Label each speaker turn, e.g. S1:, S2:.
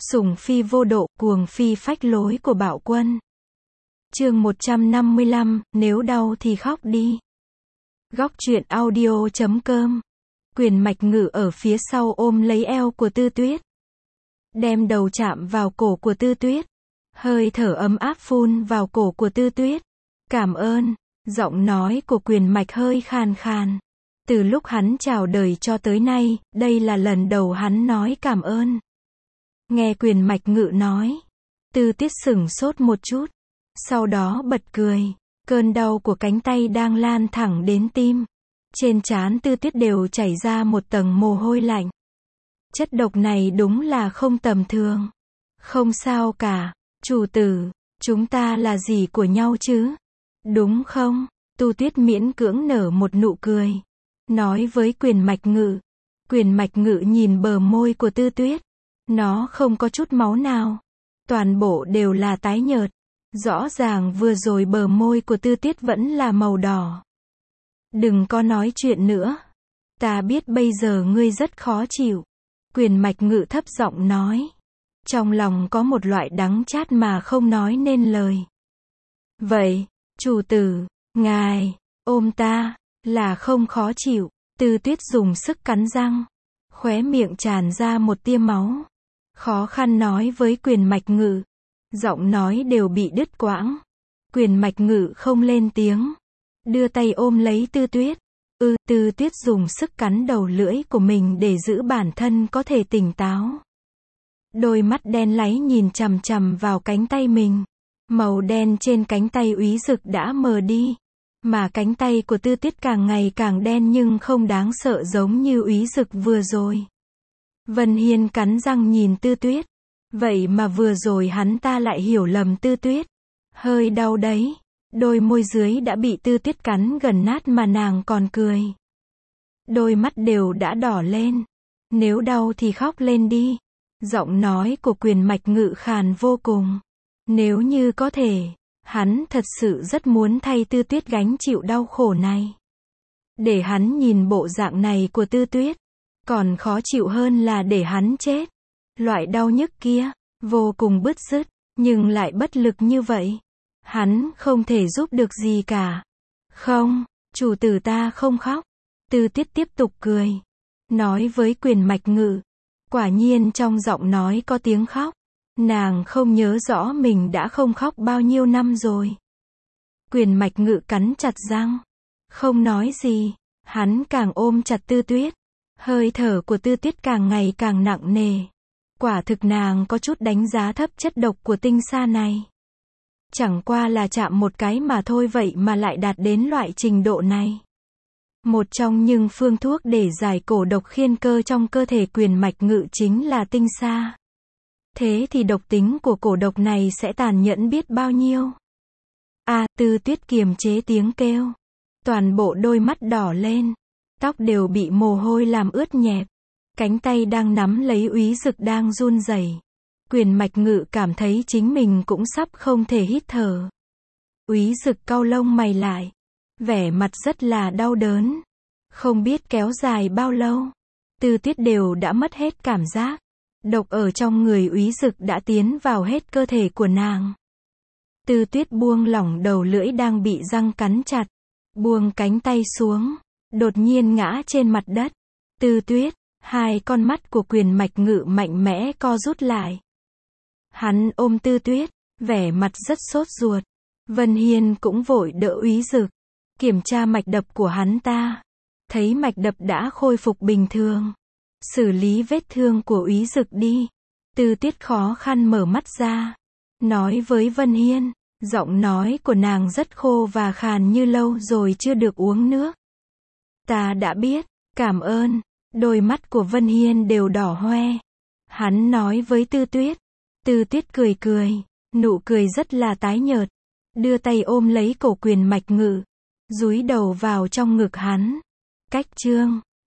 S1: Sủng phi vô độ, cuồng phi phách lối của Bạo Quân. Chương 155, nếu đau thì khóc đi. Góc truyện audio.com. Quyền Mạch Ngự ở phía sau ôm lấy eo của Tư Tuyết, đem đầu chạm vào cổ của Tư Tuyết, hơi thở ấm áp phun vào cổ của Tư Tuyết. Cảm ơn. Giọng nói của Quyền Mạch hơi khàn khàn. Từ lúc hắn chào đời cho tới nay, đây là lần đầu hắn nói cảm ơn. Nghe Quyền Mạch Ngự nói, Tư Tuyết sửng sốt một chút, sau đó bật cười. Cơn đau của cánh tay đang lan thẳng đến tim. Trên trán Tư Tuyết đều chảy ra một tầng mồ hôi lạnh. Chất độc này đúng là không tầm thường. Không sao cả, chủ tử, chúng ta là gì của nhau chứ? Đúng không? Tư Tuyết miễn cưỡng nở một nụ cười, nói với Quyền Mạch Ngự. Quyền Mạch Ngự nhìn bờ môi của Tư Tuyết. Nó không có chút máu nào. Toàn bộ đều là tái nhợt. Rõ ràng vừa rồi bờ môi của Tư Tuyết vẫn là màu đỏ. Đừng có nói chuyện nữa. Ta biết bây giờ ngươi rất khó chịu. Quyền Mạch Ngự thấp giọng nói. Trong lòng có một loại đắng chát mà không nói nên lời. Vậy, chủ tử, ngài, ôm ta, là không khó chịu. Tư Tuyết dùng sức cắn răng. Khóe miệng tràn ra một tia máu. Khó khăn nói với Quyền Mạch Ngự. Giọng nói đều bị đứt quãng. Quyền Mạch Ngự không lên tiếng. Đưa tay ôm lấy Tư Tuyết. Tư Tuyết dùng sức cắn đầu lưỡi của mình để giữ bản thân có thể tỉnh táo. Đôi mắt đen láy nhìn chằm chằm vào cánh tay mình. Màu đen trên cánh tay Úy Dực đã mờ đi. Mà cánh tay của Tư Tuyết càng ngày càng đen nhưng không đáng sợ giống như Úy Dực vừa rồi. Vân Hiên cắn răng nhìn Tư Tuyết. Vậy mà vừa rồi hắn ta lại hiểu lầm Tư Tuyết. Hơi đau đấy. Đôi môi dưới đã bị Tư Tuyết cắn gần nát mà nàng còn cười. Đôi mắt đều đã đỏ lên. Nếu đau thì khóc lên đi. Giọng nói của Quyền Mạch Ngự khàn vô cùng. Nếu như có thể, hắn thật sự rất muốn thay Tư Tuyết gánh chịu đau khổ này. Để hắn nhìn bộ dạng này của Tư Tuyết, còn khó chịu hơn là để hắn chết. Loại đau nhức kia, vô cùng bứt rứt, nhưng lại bất lực như vậy. Hắn không thể giúp được gì cả. Không, chủ tử ta không khóc. Tư Tuyết tiếp tục cười. Nói với Quyền Mạch Ngự. Quả nhiên trong giọng nói có tiếng khóc. Nàng không nhớ rõ mình đã không khóc bao nhiêu năm rồi. Quyền Mạch Ngự cắn chặt răng. Không nói gì. Hắn càng ôm chặt Tư Tuyết. Hơi thở của Tư Tuyết càng ngày càng nặng nề. Quả thực nàng có chút đánh giá thấp chất độc của tinh sa này. Chẳng qua là chạm một cái mà thôi vậy mà lại đạt đến loại trình độ này. Một trong những phương thuốc để giải cổ độc khiên cơ trong cơ thể Quyền Mạch Ngự chính là tinh sa. Thế thì độc tính của cổ độc này sẽ tàn nhẫn biết bao nhiêu. Tư Tuyết kiềm chế tiếng kêu. Toàn bộ đôi mắt đỏ lên. Tóc đều bị mồ hôi làm ướt nhẹp. Cánh tay đang nắm lấy Úy Dực đang run rẩy. Quyền Mạch Ngự cảm thấy chính mình cũng sắp không thể hít thở. Úy Dực cau lông mày lại. Vẻ mặt rất là đau đớn. Không biết kéo dài bao lâu. Tư Tuyết đều đã mất hết cảm giác. Độc ở trong người Úy Dực đã tiến vào hết cơ thể của nàng. Tư Tuyết buông lỏng đầu lưỡi đang bị răng cắn chặt. Buông cánh tay xuống. Đột nhiên ngã trên mặt đất. Tư Tuyết. Hai con mắt của Quyền Mạch Ngự mạnh mẽ co rút lại. Hắn ôm Tư Tuyết, vẻ mặt rất sốt ruột. Vân Hiên cũng vội đỡ Úy Dực, kiểm tra mạch đập của hắn ta. Thấy mạch đập đã khôi phục bình thường. Xử lý vết thương của Úy Dực đi. Tư Tuyết khó khăn mở mắt ra. Nói với Vân Hiên, giọng nói của nàng rất khô và khàn như lâu rồi chưa được uống nước. Ta đã biết, cảm ơn. Đôi mắt của Vân Hiên đều đỏ hoe. Hắn nói với Tư Tuyết. Tư Tuyết cười cười. Nụ cười rất là tái nhợt. Đưa tay ôm lấy cổ Quyền Mạch Ngự. Dúi đầu vào trong ngực hắn. Cách chương